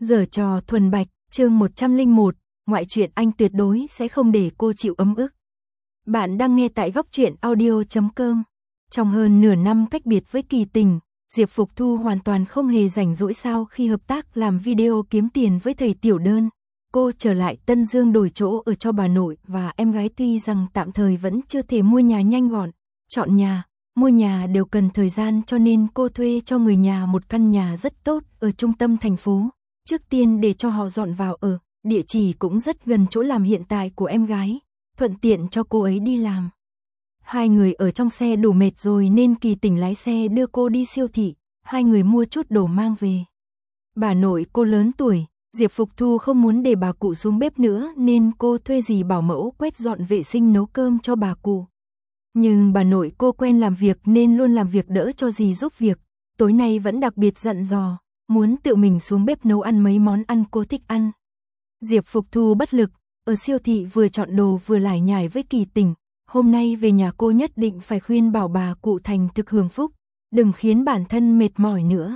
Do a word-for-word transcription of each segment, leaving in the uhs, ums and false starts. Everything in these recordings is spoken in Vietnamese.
Giở trò thuần bạch, chương một trăm lẻ một, ngoại truyện anh tuyệt đối sẽ không để cô chịu ấm ức. Bạn đang nghe tại góc truyện audio chấm com. Trong hơn nửa năm cách biệt với Kỳ Tình, Diệp Phục Thu hoàn toàn không hề rảnh rỗi sau khi hợp tác làm video kiếm tiền với thầy Tiểu Đơn. Cô trở lại Tân Dương đổi chỗ ở cho bà nội và em gái, tuy rằng tạm thời vẫn chưa thể mua nhà nhanh gọn. Chọn nhà, mua nhà đều cần thời gian, cho nên cô thuê cho người nhà một căn nhà rất tốt ở trung tâm thành phố. Trước tiên để cho họ dọn vào ở, địa chỉ cũng rất gần chỗ làm hiện tại của em gái, thuận tiện cho cô ấy đi làm. Hai người ở trong xe đủ mệt rồi nên Kỳ Tình lái xe đưa cô đi siêu thị, hai người mua chút đồ mang về. Bà nội cô lớn tuổi, Diệp Phục Thu không muốn để bà cụ xuống bếp nữa nên cô thuê dì bảo mẫu quét dọn vệ sinh nấu cơm cho bà cụ. Nhưng bà nội cô quen làm việc nên luôn làm việc đỡ cho dì giúp việc, tối nay vẫn đặc biệt dặn dò, muốn tự mình xuống bếp nấu ăn mấy món ăn cô thích ăn. Diệp Phục Thu bất lực, ở siêu thị vừa chọn đồ vừa lải nhải với Kỳ Tình, hôm nay về nhà cô nhất định phải khuyên bảo bà cụ thành thực hưởng phúc, đừng khiến bản thân mệt mỏi nữa.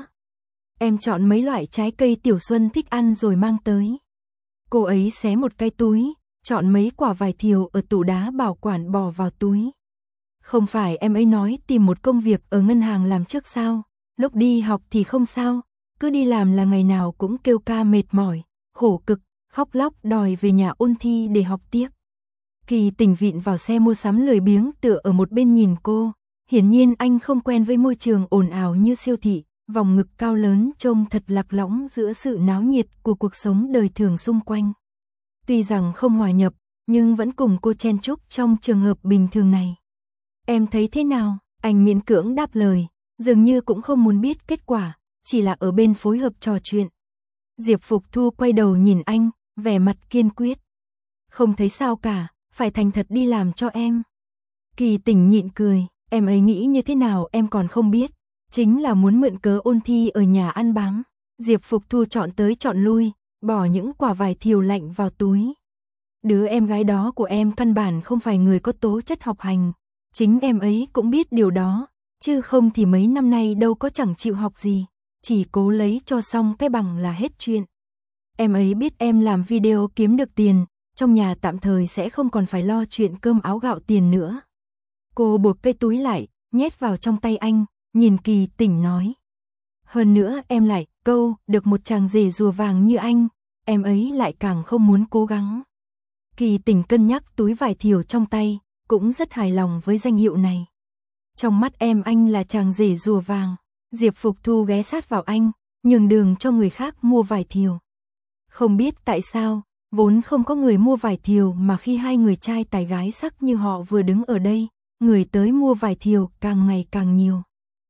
Em chọn mấy loại trái cây Tiểu Xuân thích ăn rồi mang tới. Cô ấy xé một cái túi, chọn mấy quả vải thiều ở tủ đá bảo quản bỏ vào túi. Không phải em ấy nói tìm một công việc ở ngân hàng làm trước sao, lúc đi học thì không sao, cứ đi làm là ngày nào cũng kêu ca mệt mỏi, khổ cực, khóc lóc đòi về nhà ôn thi để học tiếp. Kỳ Tình vịn vào xe mua sắm lười biếng tựa ở một bên nhìn cô, hiển nhiên anh không quen với môi trường ồn ào như siêu thị, vòng ngực cao lớn trông thật lạc lõng giữa sự náo nhiệt của cuộc sống đời thường xung quanh. Tuy rằng không hòa nhập, nhưng vẫn cùng cô chen chúc trong trường hợp bình thường này. Em thấy thế nào? Anh miễn cưỡng đáp lời, dường như cũng không muốn biết kết quả, chỉ là ở bên phối hợp trò chuyện. Diệp Phục Thu quay đầu nhìn anh, vẻ mặt kiên quyết. Không thấy sao cả, phải thành thật đi làm cho em. Kỳ Tình nhịn cười, em ấy nghĩ như thế nào em còn không biết, chính là muốn mượn cớ ôn thi ở nhà ăn bám. Diệp Phục Thu chọn tới chọn lui, bỏ những quả vải thiều lạnh vào túi. Đứa em gái đó của em căn bản không phải người có tố chất học hành, chính em ấy cũng biết điều đó, chứ không thì mấy năm nay đâu có chẳng chịu học gì, chỉ cố lấy cho xong cái bằng là hết chuyện. Em ấy biết em làm video kiếm được tiền, trong nhà tạm thời sẽ không còn phải lo chuyện cơm áo gạo tiền nữa. Cô buộc cây túi lại, nhét vào trong tay anh, nhìn Kỳ Tình nói. Hơn nữa em lại câu được một chàng rể rùa vàng như anh, em ấy lại càng không muốn cố gắng. Kỳ Tình cân nhắc túi vải thiều trong tay, cũng rất hài lòng với danh hiệu này. Trong mắt em anh là chàng rể rùa vàng. Diệp Phục Thu ghé sát vào anh, nhường đường cho người khác mua vải thiều. Không biết tại sao, vốn không có người mua vải thiều mà khi hai người trai tài gái sắc như họ vừa đứng ở đây, người tới mua vải thiều càng ngày càng nhiều.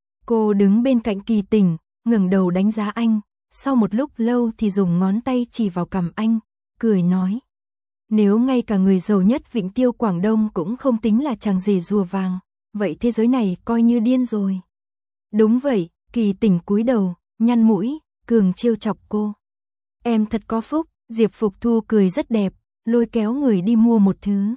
Cô đứng bên cạnh Kỳ Tình, ngẩng đầu đánh giá anh, sau một lúc lâu thì dùng ngón tay chỉ vào cằm anh, cười nói. Nếu ngay cả người giàu nhất Vịnh Tiêu Quảng Đông cũng không tính là chàng rể rùa vàng, vậy thế giới này coi như điên rồi. Đúng vậy, Kỳ Tình cúi đầu, nhăn mũi, cường trêu chọc cô. Em thật có phúc, Diệp Phục Thu cười rất đẹp, lôi kéo người đi mua một thứ.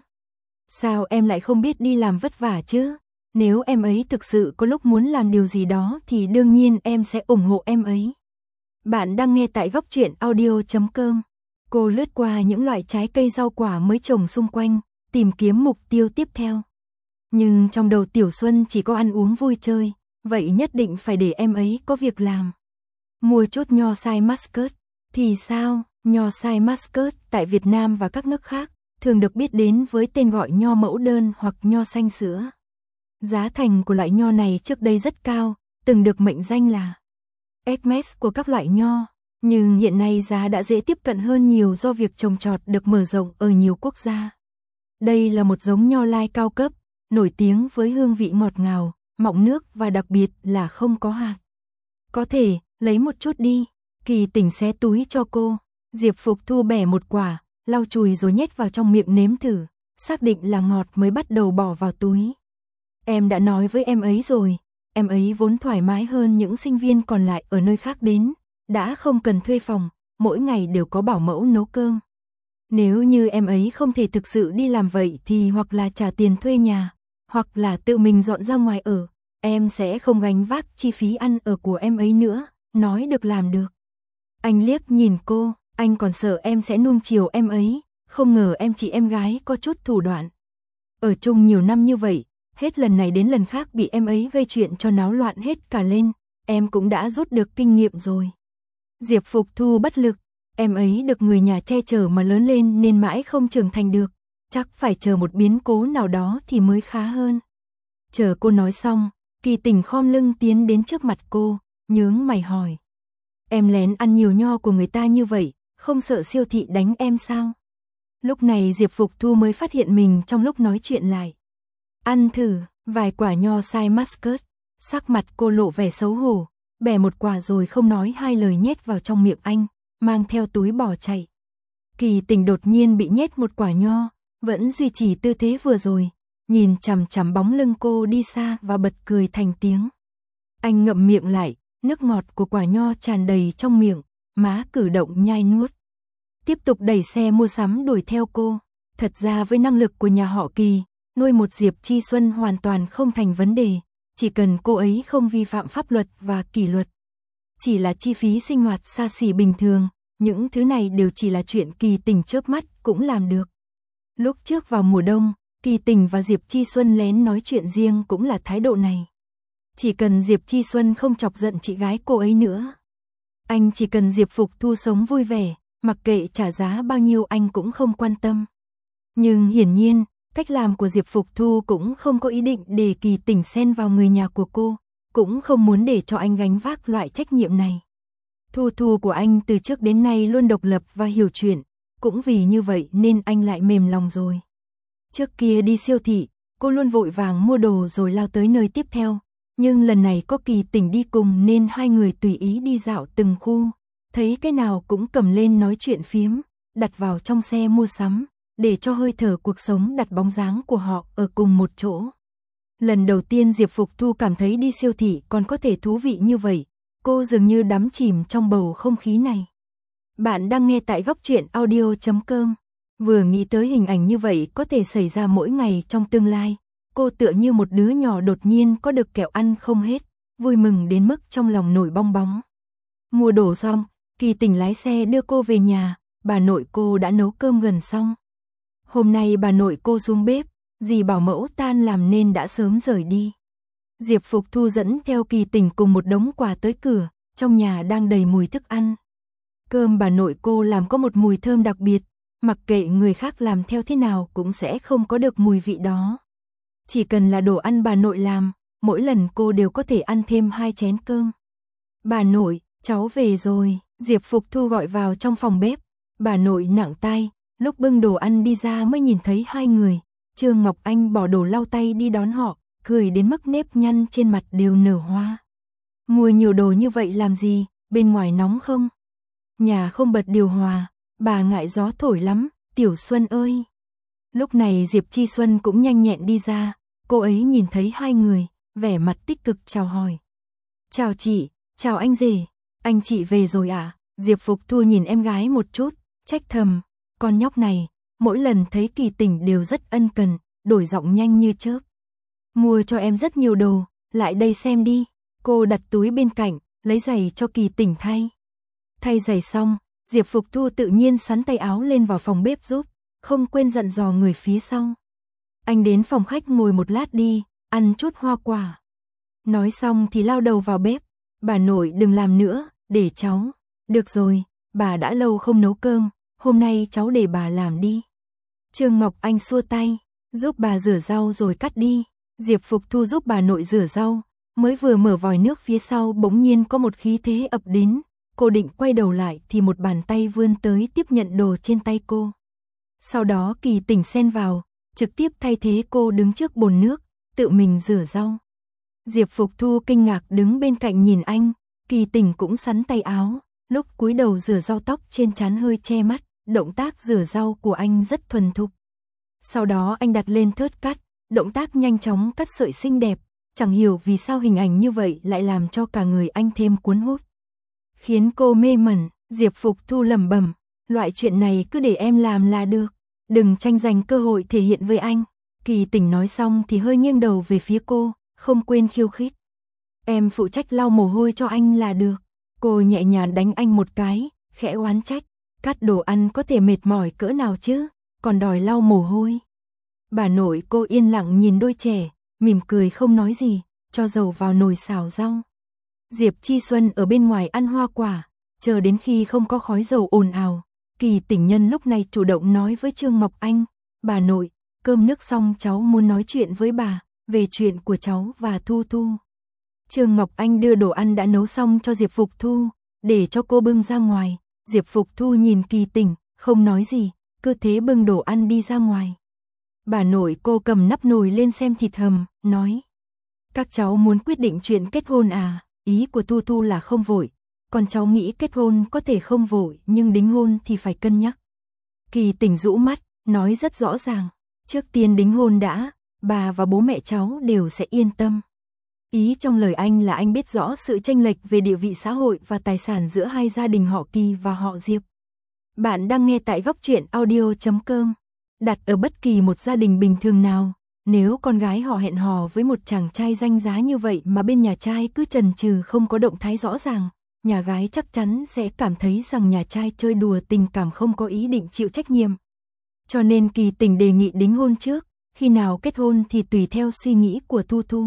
Sao em lại không biết đi làm vất vả chứ? Nếu em ấy thực sự có lúc muốn làm điều gì đó thì đương nhiên em sẽ ủng hộ em ấy. Bạn đang nghe tại góc truyện audio chấm com. Cô lướt qua những loại trái cây rau quả mới trồng xung quanh, tìm kiếm mục tiêu tiếp theo. Nhưng trong đầu Tiểu Xuân chỉ có ăn uống vui chơi, vậy nhất định phải để em ấy có việc làm. Mua chút nho sai Muscat. Thì sao? Nho sai Muscat tại Việt Nam và các nước khác thường được biết đến với tên gọi nho mẫu đơn hoặc nho xanh sữa. Giá thành của loại nho này trước đây rất cao, từng được mệnh danh là Hermes của các loại nho, nhưng hiện nay giá đã dễ tiếp cận hơn nhiều do việc trồng trọt được mở rộng ở nhiều quốc gia. Đây là một giống nho lai cao cấp, nổi tiếng với hương vị ngọt ngào, mọng nước và đặc biệt là không có hạt. Có thể, lấy một chút đi. Kỳ Tình xé túi cho cô. Diệp Phục Thu bẻ một quả, lau chùi rồi nhét vào trong miệng nếm thử, xác định là ngọt mới bắt đầu bỏ vào túi. Em đã nói với em ấy rồi, em ấy vốn thoải mái hơn những sinh viên còn lại ở nơi khác đến, đã không cần thuê phòng, mỗi ngày đều có bảo mẫu nấu cơm. Nếu như em ấy không thể thực sự đi làm vậy thì hoặc là trả tiền thuê nhà, hoặc là tự mình dọn ra ngoài ở, em sẽ không gánh vác chi phí ăn ở của em ấy nữa, nói được làm được. Anh liếc nhìn cô, anh còn sợ em sẽ nuông chiều em ấy, không ngờ em chị em gái có chút thủ đoạn. Ở chung nhiều năm như vậy, hết lần này đến lần khác bị em ấy gây chuyện cho náo loạn hết cả lên, em cũng đã rút được kinh nghiệm rồi. Diệp Phục Thu bất lực, em ấy được người nhà che chở mà lớn lên nên mãi không trưởng thành được, chắc phải chờ một biến cố nào đó thì mới khá hơn. Chờ cô nói xong, Kỳ Tình khom lưng tiến đến trước mặt cô, nhướng mày hỏi. Em lén ăn nhiều nho của người ta như vậy, không sợ siêu thị đánh em sao? Lúc này Diệp Phục Thu mới phát hiện mình trong lúc nói chuyện lại. Ăn thử, vài quả nho size Muscat, sắc mặt cô lộ vẻ xấu hổ, bẻ một quả rồi không nói hai lời nhét vào trong miệng anh, mang theo túi bỏ chạy. Kỳ Tình đột nhiên bị nhét một quả nho, vẫn duy trì tư thế vừa rồi, nhìn chằm chằm bóng lưng cô đi xa và bật cười thành tiếng. Anh ngậm miệng lại, nước ngọt của quả nho tràn đầy trong miệng, má cử động nhai nuốt. Tiếp tục đẩy xe mua sắm đuổi theo cô. Thật ra với năng lực của nhà họ Kỳ, nuôi một Diệp Chi Xuân hoàn toàn không thành vấn đề, chỉ cần cô ấy không vi phạm pháp luật và kỷ luật. Chỉ là chi phí sinh hoạt xa xỉ bình thường, những thứ này đều chỉ là chuyện Kỳ Tình chớp mắt cũng làm được. Lúc trước vào mùa đông, Kỳ Tình và Diệp Chi Xuân lén nói chuyện riêng cũng là thái độ này. Chỉ cần Diệp Chi Xuân không chọc giận chị gái cô ấy nữa. Anh chỉ cần Diệp Phục Thu sống vui vẻ, mặc kệ trả giá bao nhiêu anh cũng không quan tâm. Nhưng hiển nhiên, cách làm của Diệp Phục Thu cũng không có ý định để Kỳ Tình xen vào người nhà của cô, cũng không muốn để cho anh gánh vác loại trách nhiệm này. Thu Thu của anh từ trước đến nay luôn độc lập và hiểu chuyện, cũng vì như vậy nên anh lại mềm lòng rồi. Trước kia đi siêu thị, cô luôn vội vàng mua đồ rồi lao tới nơi tiếp theo, nhưng lần này có Kỳ Tình đi cùng nên hai người tùy ý đi dạo từng khu, thấy cái nào cũng cầm lên nói chuyện phiếm, đặt vào trong xe mua sắm, để cho hơi thở cuộc sống đặt bóng dáng của họ ở cùng một chỗ. Lần đầu tiên Diệp Phục Thu cảm thấy đi siêu thị còn có thể thú vị như vậy, cô dường như đắm chìm trong bầu không khí này. Bạn đang nghe tại góc truyện audio chấm com. Vừa nghĩ tới hình ảnh như vậy có thể xảy ra mỗi ngày trong tương lai, cô tựa như một đứa nhỏ đột nhiên có được kẹo ăn không hết, vui mừng đến mức trong lòng nổi bong bóng. Mua đồ xong, Kỳ Tình lái xe đưa cô về nhà, bà nội cô đã nấu cơm gần xong. Hôm nay bà nội cô xuống bếp, dì bảo mẫu tan làm nên đã sớm rời đi. Diệp Phục Thu dẫn theo Kỳ Tình cùng một đống quà tới cửa, trong nhà đang đầy mùi thức ăn. Cơm bà nội cô làm có một mùi thơm đặc biệt, mặc kệ người khác làm theo thế nào cũng sẽ không có được mùi vị đó. Chỉ cần là đồ ăn bà nội làm, mỗi lần cô đều có thể ăn thêm hai chén cơm. Bà nội, cháu về rồi, Diệp Phục Thu gọi vào trong phòng bếp. Bà nội nặng tai, lúc bưng đồ ăn đi ra mới nhìn thấy hai người. Trương Ngọc Anh bỏ đồ lau tay đi đón họ, cười đến mức nếp nhăn trên mặt đều nở hoa. Mua nhiều đồ như vậy làm gì, bên ngoài nóng không? Nhà không bật điều hòa, bà ngại gió thổi lắm, Tiểu Xuân ơi. Lúc này Diệp Chi Xuân cũng nhanh nhẹn đi ra, cô ấy nhìn thấy hai người, vẻ mặt tích cực chào hỏi. Chào chị, chào anh rể, anh chị về rồi à? Diệp Phục Thu nhìn em gái một chút, trách thầm, con nhóc này, mỗi lần thấy Kỳ Tình đều rất ân cần, đổi giọng nhanh như chớp. Mua cho em rất nhiều đồ, lại đây xem đi. Cô đặt túi bên cạnh, lấy giày cho Kỳ Tình thay. Thay giày xong, Diệp Phục Thu tự nhiên sắn tay áo lên vào phòng bếp giúp, không quên dặn dò người phía sau. Anh đến phòng khách ngồi một lát đi, ăn chút hoa quả. Nói xong thì lao đầu vào bếp, bà nội đừng làm nữa, để cháu. Được rồi, bà đã lâu không nấu cơm, hôm nay cháu để bà làm đi. Trương Ngọc Anh xua tay, giúp bà rửa rau rồi cắt đi. Diệp Phục Thu giúp bà nội rửa rau, mới vừa mở vòi nước phía sau bỗng nhiên có một khí thế ập đến. Cô định quay đầu lại thì một bàn tay vươn tới tiếp nhận đồ trên tay cô. Sau đó Kỳ Tình xen vào, trực tiếp thay thế cô đứng trước bồn nước, tự mình rửa rau. Diệp Phục Thu kinh ngạc đứng bên cạnh nhìn anh, Kỳ Tình cũng sắn tay áo, lúc cúi đầu rửa rau tóc trên trán hơi che mắt, động tác rửa rau của anh rất thuần thục. Sau đó anh đặt lên thớt cắt, động tác nhanh chóng cắt sợi xinh đẹp, chẳng hiểu vì sao hình ảnh như vậy lại làm cho cả người anh thêm cuốn hút. Khiến cô mê mẩn, Diệp Phục Thu lẩm bẩm, loại chuyện này cứ để em làm là được, đừng tranh giành cơ hội thể hiện với anh. Kỳ Tình nói xong thì hơi nghiêng đầu về phía cô, không quên khiêu khích. Em phụ trách lau mồ hôi cho anh là được. Cô nhẹ nhàng đánh anh một cái, khẽ oán trách, cắt đồ ăn có thể mệt mỏi cỡ nào chứ, còn đòi lau mồ hôi. Bà nội cô yên lặng nhìn đôi trẻ, mỉm cười không nói gì, cho dầu vào nồi xào rau. Diệp Chi Xuân ở bên ngoài ăn hoa quả, chờ đến khi không có khói dầu ồn ào, Kỳ Tỉnh Nhân lúc này chủ động nói với Trương Ngọc Anh, bà nội, cơm nước xong cháu muốn nói chuyện với bà, về chuyện của cháu và Thu Thu. Trương Ngọc Anh đưa đồ ăn đã nấu xong cho Diệp Phục Thu, để cho cô bưng ra ngoài. Diệp Phục Thu nhìn Kỳ Tỉnh, không nói gì, cứ thế bưng đồ ăn đi ra ngoài. Bà nội cô cầm nắp nồi lên xem thịt hầm, nói. Các cháu muốn quyết định chuyện kết hôn à, ý của Thu Thu là không vội. Còn cháu nghĩ kết hôn có thể không vội, nhưng đính hôn thì phải cân nhắc. Kỳ Tỉnh rũ mắt, nói rất rõ ràng. Trước tiên đính hôn đã, bà và bố mẹ cháu đều sẽ yên tâm. Ý trong lời anh là anh biết rõ sự chênh lệch về địa vị xã hội và tài sản giữa hai gia đình họ Kỳ và họ Diệp. Bạn đang nghe tại góc truyện audio chấm com. Đặt ở bất kỳ một gia đình bình thường nào, nếu con gái họ hẹn hò với một chàng trai danh giá như vậy mà bên nhà trai cứ chần chừ không có động thái rõ ràng, nhà gái chắc chắn sẽ cảm thấy rằng nhà trai chơi đùa tình cảm không có ý định chịu trách nhiệm. Cho nên Kỳ Tỉnh đề nghị đính hôn trước, khi nào kết hôn thì tùy theo suy nghĩ của Thu Thu.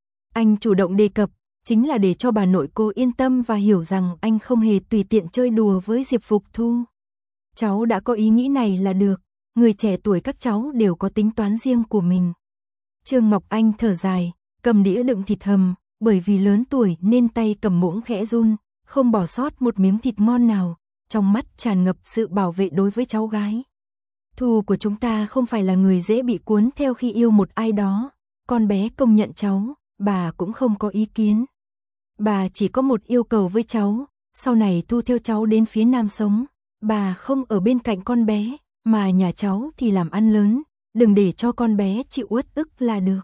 Anh chủ động đề cập, chính là để cho bà nội cô yên tâm và hiểu rằng anh không hề tùy tiện chơi đùa với Diệp Phục Thu. Cháu đã có ý nghĩ này là được, người trẻ tuổi các cháu đều có tính toán riêng của mình. Trương Ngọc Anh thở dài, cầm đĩa đựng thịt hầm, bởi vì lớn tuổi nên tay cầm muỗng khẽ run, không bỏ sót một miếng thịt ngon nào, trong mắt tràn ngập sự bảo vệ đối với cháu gái. Thu của chúng ta không phải là người dễ bị cuốn theo khi yêu một ai đó, con bé công nhận cháu, bà cũng không có ý kiến. Bà chỉ có một yêu cầu với cháu, sau này Thu theo cháu đến phía Nam sống, bà không ở bên cạnh con bé, mà nhà cháu thì làm ăn lớn, đừng để cho con bé chịu uất ức là được.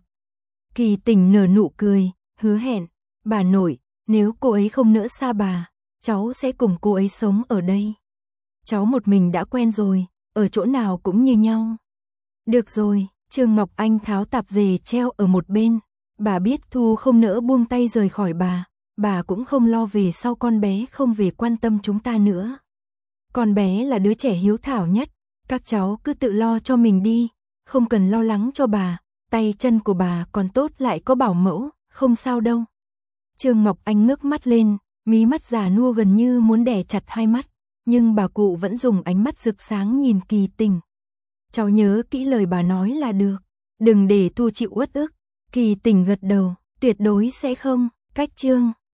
Kỳ Tỉnh nở nụ cười, hứa hẹn, bà nội, nếu cô ấy không nỡ xa bà, cháu sẽ cùng cô ấy sống ở đây. Cháu một mình đã quen rồi, ở chỗ nào cũng như nhau. Được rồi, Trương Ngọc Anh tháo tạp dề treo ở một bên, bà biết Thu không nỡ buông tay rời khỏi bà, bà cũng không lo về sau con bé không về quan tâm chúng ta nữa. Con bé là đứa trẻ hiếu thảo nhất, các cháu cứ tự lo cho mình đi, không cần lo lắng cho bà, tay chân của bà còn tốt lại có bảo mẫu, không sao đâu. Trương Ngọc Anh ngước mắt lên, mí mắt già nua gần như muốn đè chặt hai mắt, nhưng bà cụ vẫn dùng ánh mắt rực sáng nhìn Kỳ Tỉnh. Cháu nhớ kỹ lời bà nói là được, đừng để Thu chịu uất ức. Kỳ Tỉnh gật đầu, tuyệt đối sẽ không, cách chương.